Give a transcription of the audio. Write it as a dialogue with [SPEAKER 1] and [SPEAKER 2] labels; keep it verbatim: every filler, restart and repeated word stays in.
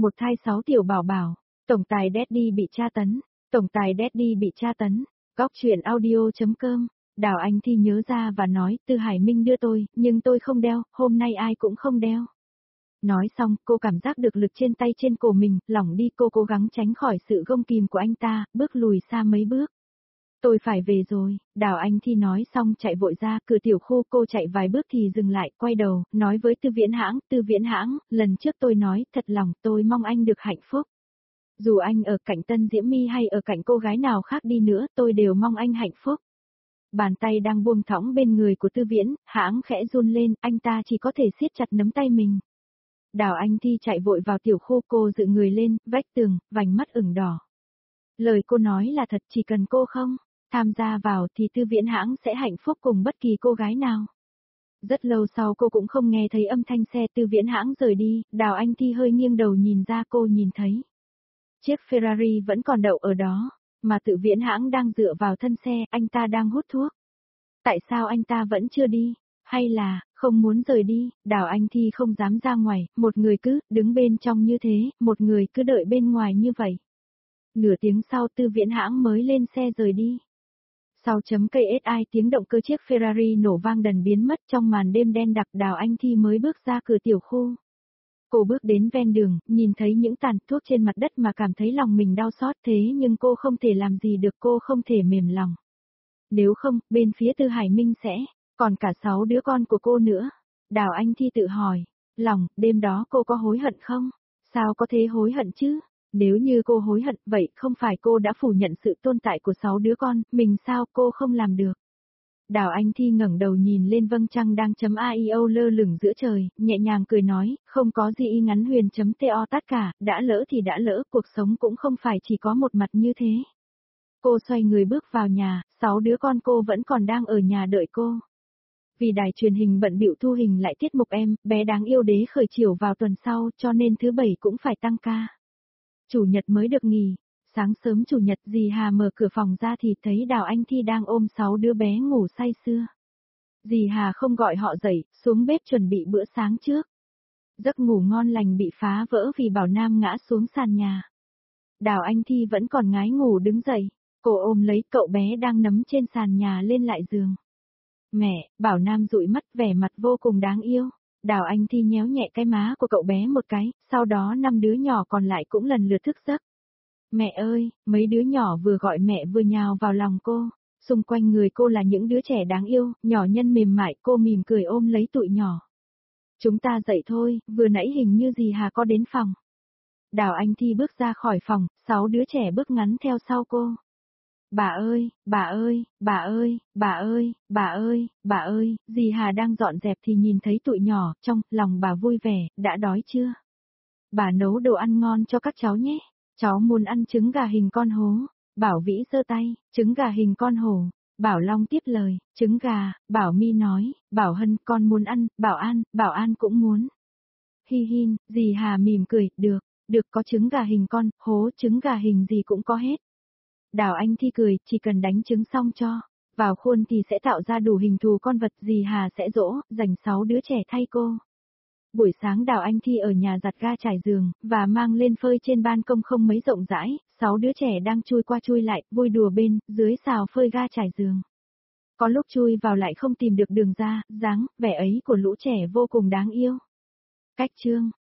[SPEAKER 1] một thai sáu tiểu bảo bảo, tổng tài Daddy bị tra tấn, tổng tài Daddy bị tra tấn, góc truyện audio.com, Đào Anh Thi nhớ ra và nói, Tư Hải Minh đưa tôi, nhưng tôi không đeo, hôm nay ai cũng không đeo. Nói xong, cô cảm giác được lực trên tay trên cổ mình, lỏng đi, cô cố gắng tránh khỏi sự gông kìm của anh ta, bước lùi xa mấy bước. Tôi phải về rồi, Đào Anh Thi nói xong chạy vội ra, cửa tiểu khu, cô chạy vài bước thì dừng lại, quay đầu, nói với Tư Viễn Hãng, Tư Viễn Hãng, lần trước tôi nói, thật lòng, tôi mong anh được hạnh phúc. Dù anh ở cạnh Tân Diễm My hay ở cạnh cô gái nào khác đi nữa, tôi đều mong anh hạnh phúc. Bàn tay đang buông thõng bên người của Tư Viễn Hãng khẽ run lên, anh ta chỉ có thể siết chặt nắm tay mình. Đào Anh Thi chạy vội vào tiểu khu, cô dựng người lên, vách tường, vành mắt ửng đỏ. Lời cô nói là thật, chỉ cần cô không tham gia vào thì Tư Viễn Hãng sẽ hạnh phúc cùng bất kỳ cô gái nào. Rất lâu sau cô cũng không nghe thấy âm thanh xe Tư Viễn Hãng rời đi, Đào Anh Thi hơi nghiêng đầu nhìn ra, cô nhìn thấy chiếc Ferrari vẫn còn đậu ở đó, mà Tư Viễn Hãng đang dựa vào thân xe, anh ta đang hút thuốc. Tại sao anh ta vẫn chưa đi? Hay là, không muốn rời đi? Đào Anh Thi không dám ra ngoài, một người cứ đứng bên trong như thế, một người cứ đợi bên ngoài như vậy. Nửa tiếng sau Tư Viễn Hãng mới lên xe rời đi. Sau chấm cây ét i tiếng động cơ chiếc Ferrari nổ vang đần biến mất trong màn đêm đen đặc, Đào Anh Thi mới bước ra cửa tiểu khu. Cô bước đến ven đường, nhìn thấy những tàn thuốc trên mặt đất mà cảm thấy lòng mình đau xót, thế nhưng cô không thể làm gì được, cô không thể mềm lòng. Nếu không, bên phía Tư Hải Minh sẽ còn cả sáu đứa con của cô nữa. Đào Anh Thi tự hỏi, lòng, đêm đó cô có hối hận không? Sao có thể hối hận chứ? Nếu như cô hối hận, vậy không phải cô đã phủ nhận sự tồn tại của sáu đứa con, mình sao cô không làm được? Đào Anh Thi ngẩng đầu nhìn lên vầng trăng đang chấm a i o lơ lửng giữa trời, nhẹ nhàng cười nói, không có gì y ngắn huyền chấm to tất cả, đã lỡ thì đã lỡ, cuộc sống cũng không phải chỉ có một mặt như thế. Cô xoay người bước vào nhà, sáu đứa con cô vẫn còn đang ở nhà đợi cô. Vì đài truyền hình bận bịu thu hình lại tiết mục Em, bé đáng yêu đế khởi chiều vào tuần sau, cho nên thứ bảy cũng phải tăng ca. Chủ nhật mới được nghỉ, sáng sớm chủ nhật dì Hà mở cửa phòng ra thì thấy Đào Anh Thi đang ôm sáu đứa bé ngủ say sưa. Dì Hà không gọi họ dậy, xuống bếp chuẩn bị bữa sáng trước. Giấc ngủ ngon lành bị phá vỡ vì Bảo Nam ngã xuống sàn nhà. Đào Anh Thi vẫn còn ngái ngủ đứng dậy, cô ôm lấy cậu bé đang nằm trên sàn nhà lên lại giường. Mẹ, Bảo Nam dụi mắt vẻ mặt vô cùng đáng yêu. Đào Anh Thi nhéo nhẹ cái má của cậu bé một cái, sau đó năm đứa nhỏ còn lại cũng lần lượt thức giấc. Mẹ ơi, mấy đứa nhỏ vừa gọi mẹ vừa nhào vào lòng cô, xung quanh người cô là những đứa trẻ đáng yêu, nhỏ nhân mềm mại, cô mỉm cười ôm lấy tụi nhỏ. Chúng ta dậy thôi, vừa nãy hình như dì Hà có đến phòng. Đào Anh Thi bước ra khỏi phòng, sáu đứa trẻ bước ngắn theo sau cô. Bà ơi, bà ơi, bà ơi, bà ơi, bà ơi, bà ơi, dì Hà đang dọn dẹp thì nhìn thấy tụi nhỏ, trong lòng bà vui vẻ, đã đói chưa? Bà nấu đồ ăn ngon cho các cháu nhé, cháu muốn ăn trứng gà hình con hố. Bảo Vĩ giơ tay, trứng gà hình con hổ. Bảo Long tiếp lời, trứng gà. Bảo My nói, Bảo Hân con muốn ăn, Bảo An, Bảo An cũng muốn. Hi hin, dì Hà mỉm cười, được, được có trứng gà hình con, hố trứng gà hình gì cũng có hết. Đào Anh Thi cười, chỉ cần đánh trứng xong cho vào khuôn thì sẽ tạo ra đủ hình thù con vật, dì Hà sẽ dỗ, dành sáu đứa trẻ thay cô. Buổi sáng Đào Anh Thi ở nhà giặt ga trải giường, và mang lên phơi trên ban công không mấy rộng rãi, sáu đứa trẻ đang chui qua chui lại, vui đùa bên, dưới xào phơi ga trải giường. Có lúc chui vào lại không tìm được đường ra, dáng, vẻ ấy của lũ trẻ vô cùng đáng yêu. Cách chương